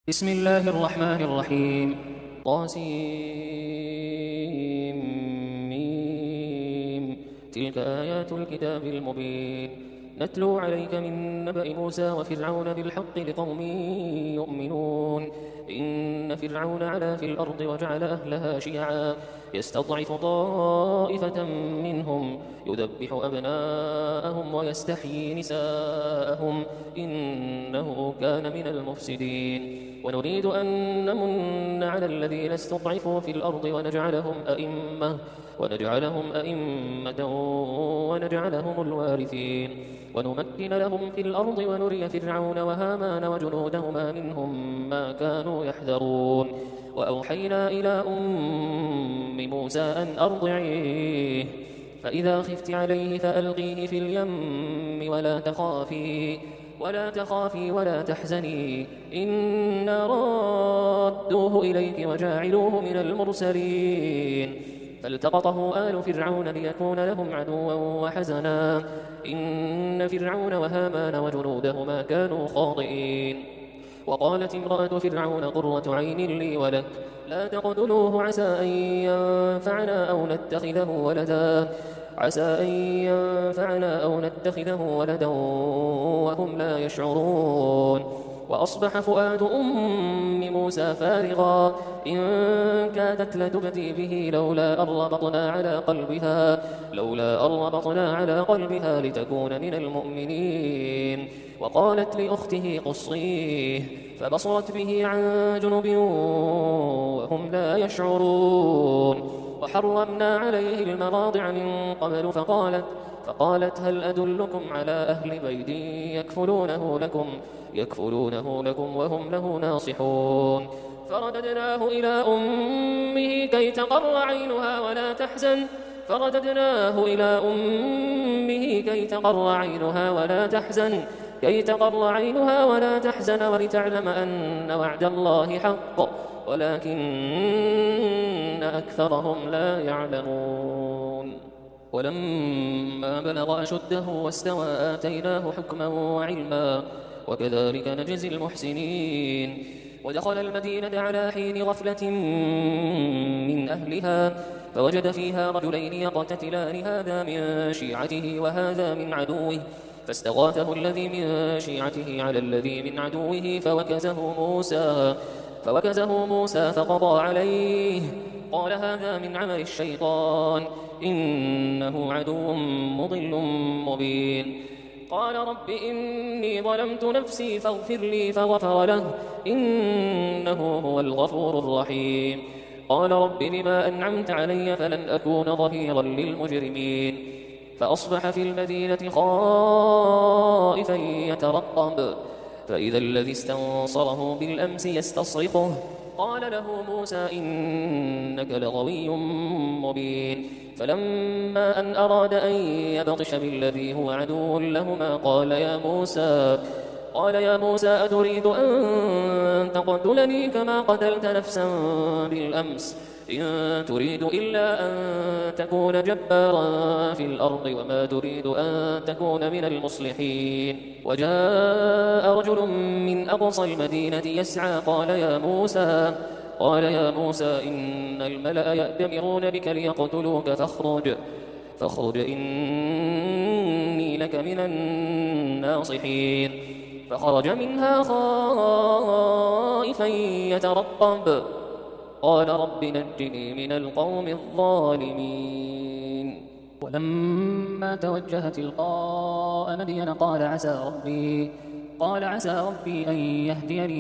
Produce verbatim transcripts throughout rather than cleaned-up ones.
بسم الله الرحمن الرحيم. طاسيم. تلك آيات الكتاب المبين نتلو عليك من نبأ موسى وفرعون بالحق لقوم يؤمنون. إن فرعون علا في الأرض وجعل أهلها شيعا يستضعف طائفة منهم يذبح أبناءهم ويستحيي نساءهم إنه كان من المفسدين. ونريد أن نمن على الذين استضعفوا في الأرض ونجعلهم أئمة ونجعلهم أئمة ونجعلهم الوارثين ونمكن لهم في الأرض ونري فرعون وهامان وجنودهما منهم ما كانوا يحذرون. وأوحينا إلى أم موسى أن أرضعيه فإذا خفت عليه فألقيه في اليم ولا تخافي ولا تخافي ولا تحزني إنا رادوه إليك وجاعلوه من المرسلين. فالتقطه آل فرعون ليكون لهم عدوا وحزنا إن فرعون وهامان وجنودهما كانوا خاطئين. وقالت امرأة فرعون قرة عين لي ولك لا تقتلوه عسى أن ينفعنا أو نتخذه ولدا عسى أن ينفعنا أو نتخذه ولدا وهم لا يشعرون. وأصبح فؤاد أم موسى فارغا إن كادت لتبدي به لولا أن ربطنا على قلبها لولا أن ربطنا على قلبها لتكون من المؤمنين. وقالت لأخته قصيه فبصرت به عن جنب وهم لا يشعرون. وحرمنا عليه المراضع من قبل فقالت فقالت هل أدلكم على أهل بيت يكفلونه لكم يكفلونه لكم وهم له ناصحون. فرددناه إلى أمه كي تقر عينها ولا تحزن فرددناه إلى أمه كي تقر عينها ولا تحزن كي تقر عينها ولا تحزن ولتعلم أن وعد الله حق ولكن أكثرهم لا يعلمون. ولما بلغ أشده واستوى آتيناه حكما وعلما وكذلك نجزي المحسنين. ودخل المدينة على حين غفلة من أهلها فوجد فيها رجلين يقتتلان هذا من شيعته وهذا من عدوه فاستغاثه الذي من شيعته على الذي من عدوه فوكزه موسى فوكزه موسى فقضى عليه قال هذا من عمل الشيطان إنه عدو مضل مبين. قال رب إني ظلمت نفسي فاغفر لي فغفر له إنه هو الغفور الرحيم. قال رب بما أنعمت علي فلن أكون ظهيرا للمجرمين. فأصبح في المدينة خائفا يترقب فإذا الذي استنصره بالأمس يستصرخه قال له موسى إنك لغوي مبين. فلما أن أراد أن يبطش بالذي هو عدو لهما قال يا موسى قال يا موسى أتريد أن تقتلني كما قتلت نفسا بالأمس إن تريد إلا أن تكون جبارا في الأرض وما تريد أن تكون من المصلحين. وجاء رجل من أقصى المدينة يسعى قال يا موسى قال يا موسى إن الملأ يأتمرون بك ليقتلوك فاخرج فاخرج إني لك من الناصحين. فخرج منها خائفا يترقب قال رب نجني من القوم الظالمين. ولما توجه تلقاء مدين قال عسى ربي قال عسى ربي أن يهديني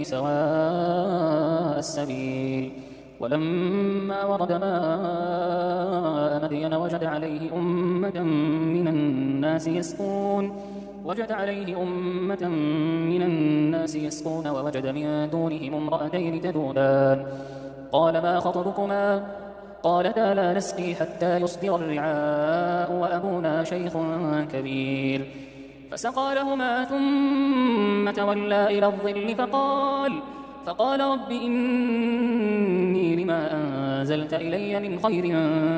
سواء السبيل. ولما ورد ماء مدين وجد عليه أمة من الناس يسقون وجد عليه أمة من الناس يسقون ووجد من دونهم امرأتين تذودان قال ما خطبكما قالتا لا نسقي حتى يصدر الرعاء وأبونا شيخ كبير. فسقى لهما ثم تولى إلى الظل فقال فقال رب إني لما أنزلت إلي من خير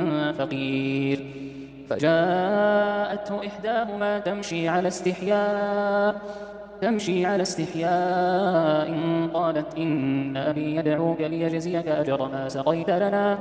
فقير. فجاءته إحداهما تمشي على استحياء تمشي على استحياء قالت إن أبي يدعوك ليجزيك أجر ما سقيت لنا.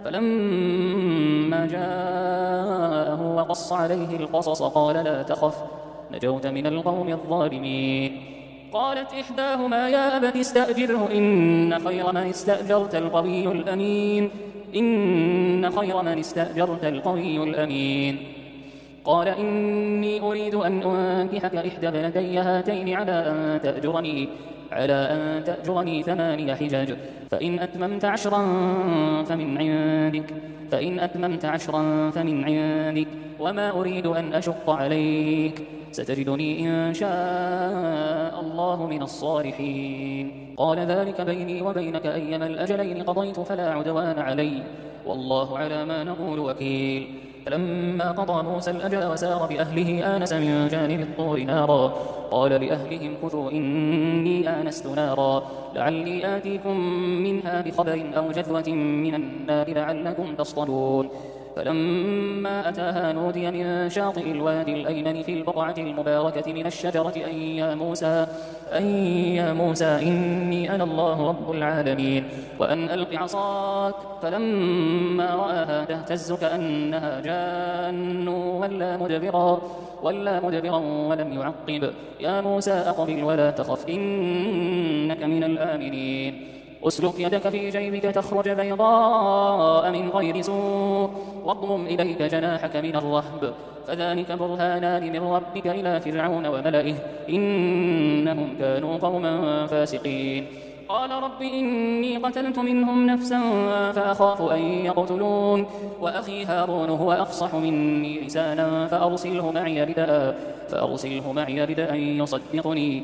فلما جاءه وقص عليه القصص قال لا تخف نجوت من القوم الظالمين. قالت إحداهما يا أبت استأجره إن خير من استأجرت القوي الأمين إن خير من استأجرت القوي الأمين. قال إني أريد أن أنكحك إحدى ابنتي هاتين على أن تأجرني على أن تأجرني ثماني حجج فإن أتممت عشرا فمن عندك فإن أتممت عشرا فمن عندك وما أريد أن أشق عليك ستجدني إن شاء الله من الصالحين. قال ذلك بيني وبينك أيما الأجلين قضيت فلا عدوان علي والله على ما نقول وكيل. فلما قضى موسى الأجل وسار بأهله آنس من جانب الطور نارا قال لأهلهم كثوا إني آنست نارا لعلي آتيكم منها بخبر أو جذوة من النار لعلكم تصطلون. فلما أتاها نودي من شاطئ الوادي الأيمن في البقعة المباركة من الشجرة أن يا موسى, أن يا موسى إني أنا الله رب العالمين وأن ألق عصاك. فلما رآها تهتز كأنها جان ولا مدبرا, ولا مدبرا ولم يعقب يا موسى أقبل ولا تخف إنك من الآمنين. أسلك يدك في جيبك تخرج بيضاء من غير سوء واضمم إليك جناحك من الرهب فذلك برهانان من ربك إلى فرعون وملئه إنهم كانوا قوما فاسقين. قال رب إني قتلت منهم نفسا فأخاف أن يقتلون وأخي هارون هو أفصح مني لسانا فأرسله معي ردءا فأرسله معي ردءا يصدقني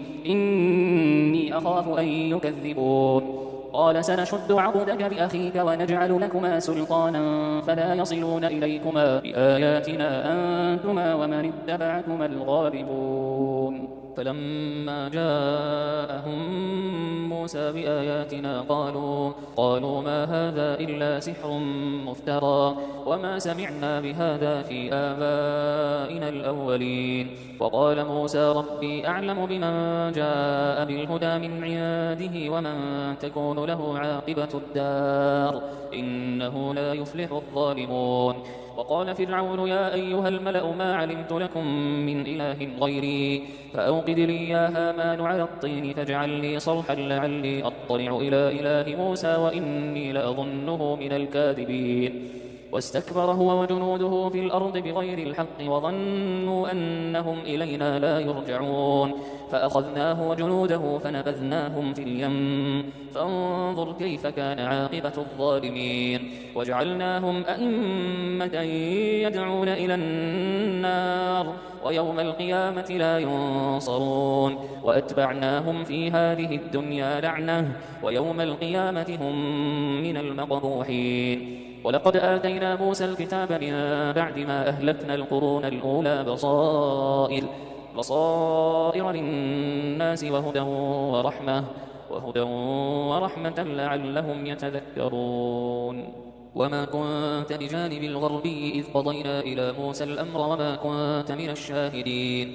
إني أخاف أن يكذبون. قال سنشد عضدك بأخيك ونجعل لكما سلطانا فلا يصلون إليكما بآياتنا أنتما ومن اتبعكما الغالبون. فلما جاءهم موسى بآياتنا قالوا, قالوا ما هذا إلا سحر مفترى وما سمعنا بهذا في آبائنا الأولين. وقال موسى ربي أعلم بمن جاء بالهدى من عنده ومن تكون له عاقبة الدار إنه لا يفلح الظالمون. وقال فرعون يا أيها الملأ ما علمت لكم من إله غيري فأوقد لي يا هامان على الطين فاجعل لي صرحا لعلي أطلع إلى إله موسى وإني لأظنه من الكاذبين. واستكبر هو وجنوده في الأرض بغير الحق وظنوا أنهم إلينا لا يرجعون فأخذناه وجنوده فنبذناهم في اليم فانظر كيف كان عاقبة الظالمين. وجعلناهم أئمة يدعون إلى النار ويوم القيامة لا ينصرون وأتبعناهم في هذه الدنيا لعنة ويوم القيامة هم من المقبوحين. ولقد آتينا موسى الكتاب من بعد ما أهلكنا القرون الأولى بصائر, بصائر للناس وهدى ورحمة, وهدى ورحمة لعلهم يتذكرون. وما كنت بجانب الغربي إذ قضينا إلى موسى الأمر وما كنت من الشاهدين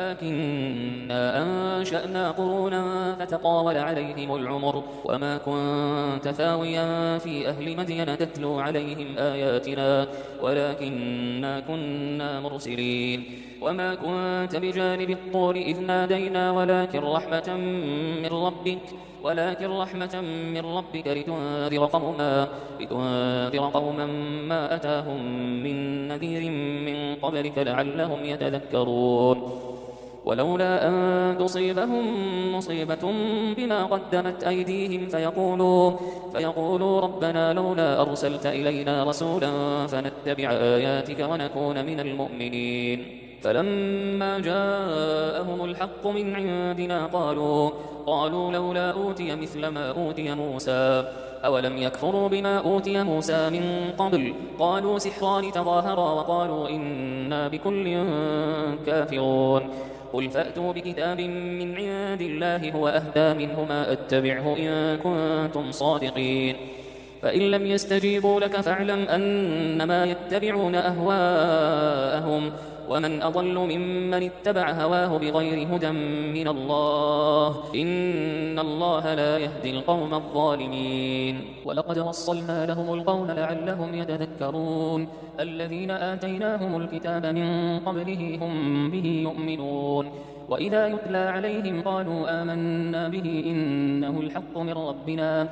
ولكننا أنشأنا قرونا فتطاول عليهم العمر وما كنت ثاويا في أهل مدين تتلو عليهم آياتنا ولكننا كنا مرسلين. وما كنت بجانب الطور إذ نادينا ولكن رحمة من ربك ولكن رحمة من ربك لتنذر قوما, لتنذر قوما ما أتاهم من نذير من قبلك لعلهم يتذكرون. ولولا أن تصيبهم مصيبة بما قدمت أيديهم فيقولوا, فيقولوا ربنا لولا أرسلت إلينا رسولا فنتبع آياتك ونكون من المؤمنين. فلما جاءهم الحق من عندنا قالوا, قالوا لولا أوتي مثل ما أوتي موسى أولم يكفروا بما أوتي موسى من قبل قالوا سحران تظاهرا وقالوا إنا بكل كافرون. قل فأتوا بكتاب من عند الله هو أهدى منهما أتبعه إن كنتم صادقين. فإن لم يستجيبوا لك فاعلم أنما يتبعون أهواءهم ومن أضل ممن اتبع هواه بغير هدى من الله إن الله لا يهدي القوم الظالمين ولقد وصلنا لهم القول لعلهم يتذكرون الذين آتيناهم الكتاب من قبله هم به يؤمنون وإذا يتلى عليهم قالوا آمنا به إنه الحق من ربنا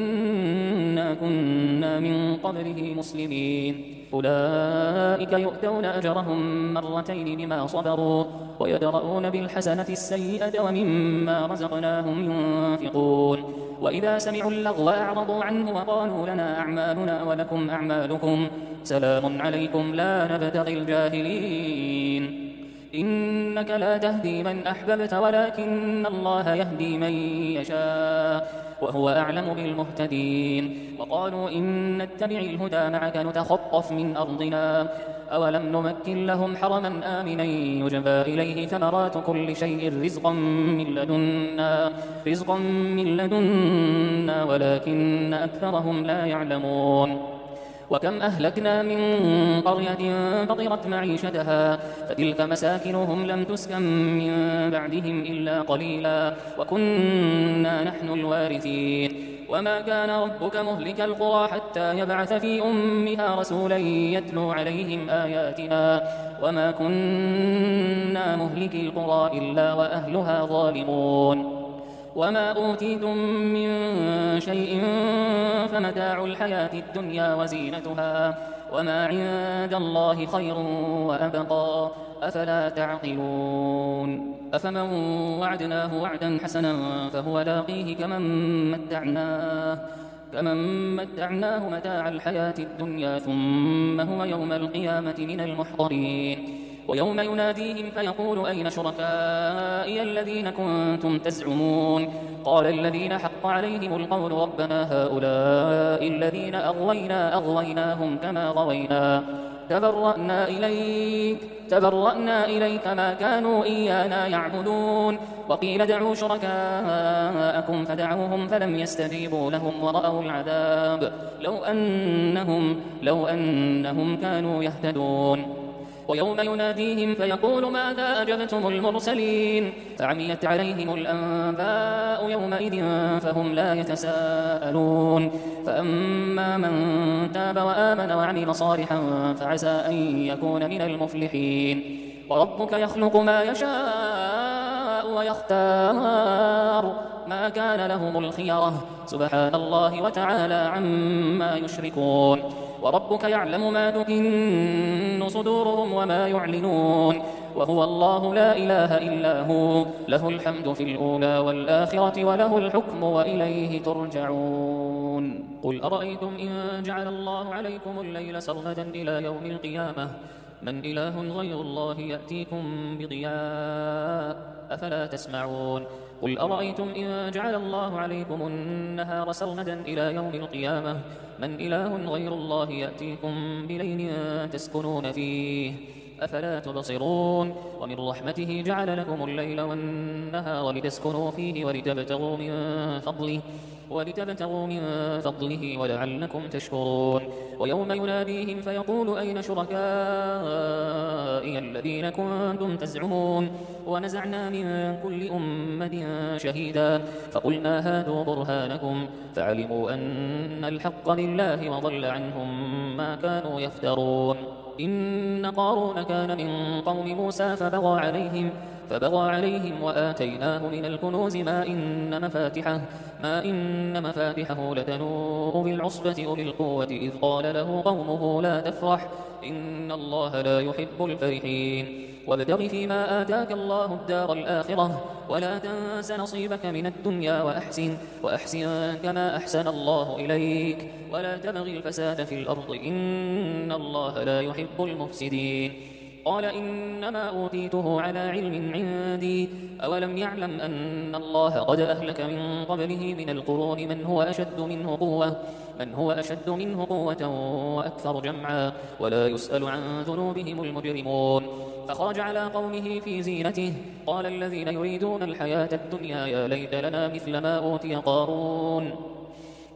إنا كنا من قبله مسلمين أولئك يؤتون أجرهم مرتين بما صبروا ويدرؤون بالحسنة السيئة ومما رزقناهم ينفقون وإذا سمعوا اللغو أعرضوا عنه وقالوا لنا أعمالنا ولكم أعمالكم سلام عليكم لا نبتغي الجاهلين إنك لا تهدي من أحببت ولكن الله يهدي من يشاء وهو أعلم بالمهتدين وقالوا إن نتبع الهدى معك نتخطف من أرضنا أولم نمكن لهم حرما آمنا يجبى إليه ثمرات كل شيء رزقا من لدنا رزقا من لدنا ولكن أكثرهم لا يعلمون وكم أهلكنا من قرية بطرت معيشتها فتلك مساكنهم لم تسكن من بعدهم إلا قليلا وكنا نحن الوارثين وما كان ربك مهلك القرى حتى يبعث في أمها رسولا يتلو عليهم آياتنا وما كنا مهلك القرى إلا وأهلها ظالمون وما أوتيتم من شيء فمتاع الحياة الدنيا وزينتها وما عند الله خير وأبقى أفلا تعقلون أفمن وعدناه وعدا حسنا فهو لاقيه كمن متعناه كمن متعناه متاع الحياة الدنيا ثم هو يوم القيامة من المحضرين ويوم يناديهم فيقول أين شركائي الذين كنتم تزعمون قال الذين حق عليهم القول ربنا هؤلاء الذين أغوينا أغويناهم كما غوينا تبرأنا إليك تبرأنا إليك ما كانوا إيانا يعبدون وقيل دعوا شركاءكم فدعوهم فلم يستجيبوا لهم ورأوا العذاب لو أنهم, لو أنهم كانوا يهتدون ويوم يناديهم فيقول ماذا أجبتم المرسلين فعميت عليهم الأنباء يومئذ فهم لا يتساءلون فأما من تاب وآمن وعمل صالحا فعسى أن يكون من المفلحين وربك يخلق ما يشاء ويختار ما كان لهم الخيرة سبحان الله وتعالى عما يشركون وربك يعلم ما تكن صدورهم وما يعلنون وهو الله لا إله إلا هو له الحمد في الأولى والآخرة وله الحكم وإليه ترجعون قل أرأيتم إن جعل الله عليكم الليل سرمدا إلى يوم القيامة من إله غير الله يأتيكم بضياء أفلا تسمعون قل أرأيتم إن جعل الله عليكم النهار سرمدا إلى يوم القيامة من إله غير الله يأتيكم بليل تسكنون فيه أفلا تبصرون ومن رحمته جعل لكم الليل والنهار لتسكنوا فيه ولتبتغوا من فضله ولتبتغوا من فضله ولعلكم تشكرون ويوم يناديهم فيقول أين شركائي الذين كنتم تزعمون ونزعنا من كل أمة شهيدا فقلنا هاتوا برهانكم فعلموا أن الحق لله وضل عنهم ما كانوا يفترون إن قارون كان من قوم موسى فبغى عليهم فبغى عليهم وآتيناه من الكنوز ما إن مفاتحه ما إن مفاتحه لتنوء بالعصبة أولي القوة إذ قال له قومه لا تفرح إن الله لا يحب الفرحين وابتغ فيما آتاك الله الدار الآخرة ولا تنس نصيبك من الدنيا وأحسن وأحسن كما أحسن الله إليك ولا تبغ الفساد في الأرض إن الله لا يحب المفسدين قال إنما أوتيته على علم عندي أولم يعلم أن الله قد أهلك من قبله من القرون من هو أشد منه قوة من هو أشد منه قوة وأكثر جمعا ولا يسأل عن ذنوبهم المجرمون فخرج على قومه في زينته قال الذين يريدون الحياة الدنيا يا ليت لنا مثل ما أوتي قارون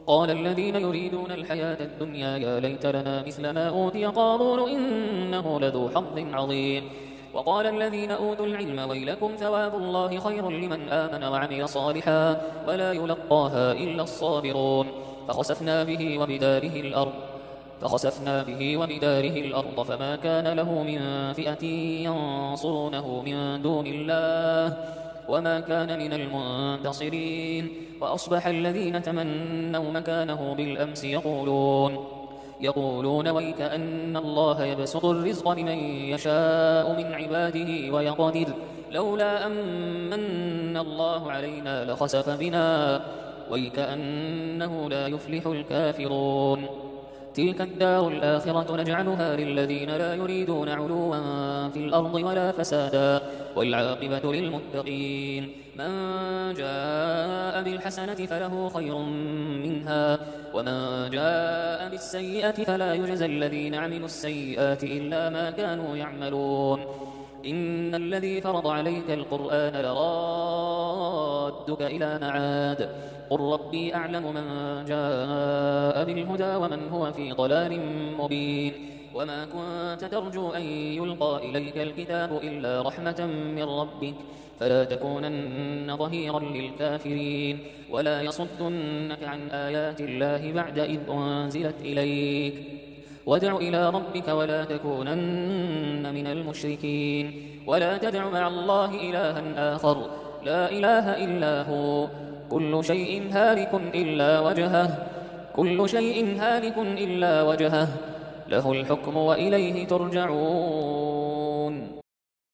قال الذين يريدون الحياة الدنيا يا ليت لنا مثل ما أوتي قارون إنه لذو حظ عظيم. وقال الذين أوتوا العلم ويلكم ثواب الله خير لمن آمن وعمل صالحا ولا يلقاها إلا الصابرون. فخسفنا به وبداره الأرض فخسفنا به وبداره الأرض فما كان له من فئة ينصرونه من دون الله وما كان من المنتصرين. وأصبح الذين تمنوا مكانه بالأمس يقولون يقولون ويكأن الله يبسط الرزق لمن يشاء من عباده ويقدر لولا أمن الله علينا لخسف بنا ويكأنه لا يفلح الكافرون. تلك الدار الآخرة نجعلها للذين لا يريدون علوا في الأرض ولا فسادا والعاقبة للمتقين. من جاء بالحسنة فله خير منها ومن جاء بالسيئة فلا يجزى الذين عملوا السيئات إلا ما كانوا يعملون. إن الذي فرض عليك القرآن لرادك إلى معاد قل ربي أعلم من جاء بالهدى ومن هو في ضلال مبين. وما كنت ترجو أن يلقى إليك الكتاب إلا رحمة من ربك فلا تكونن ظهيرا للكافرين ولا يصدنك عن آيات الله بعد إذ أنزلت إليك وادع إلى ربك ولا تكونن من المشركين. ولا تدع مع الله إلها آخر لا إله إلا هو كل شيء هالك إلا وجهه كل شيء هالك إلا وجهه له الحكم وإليه ترجعون.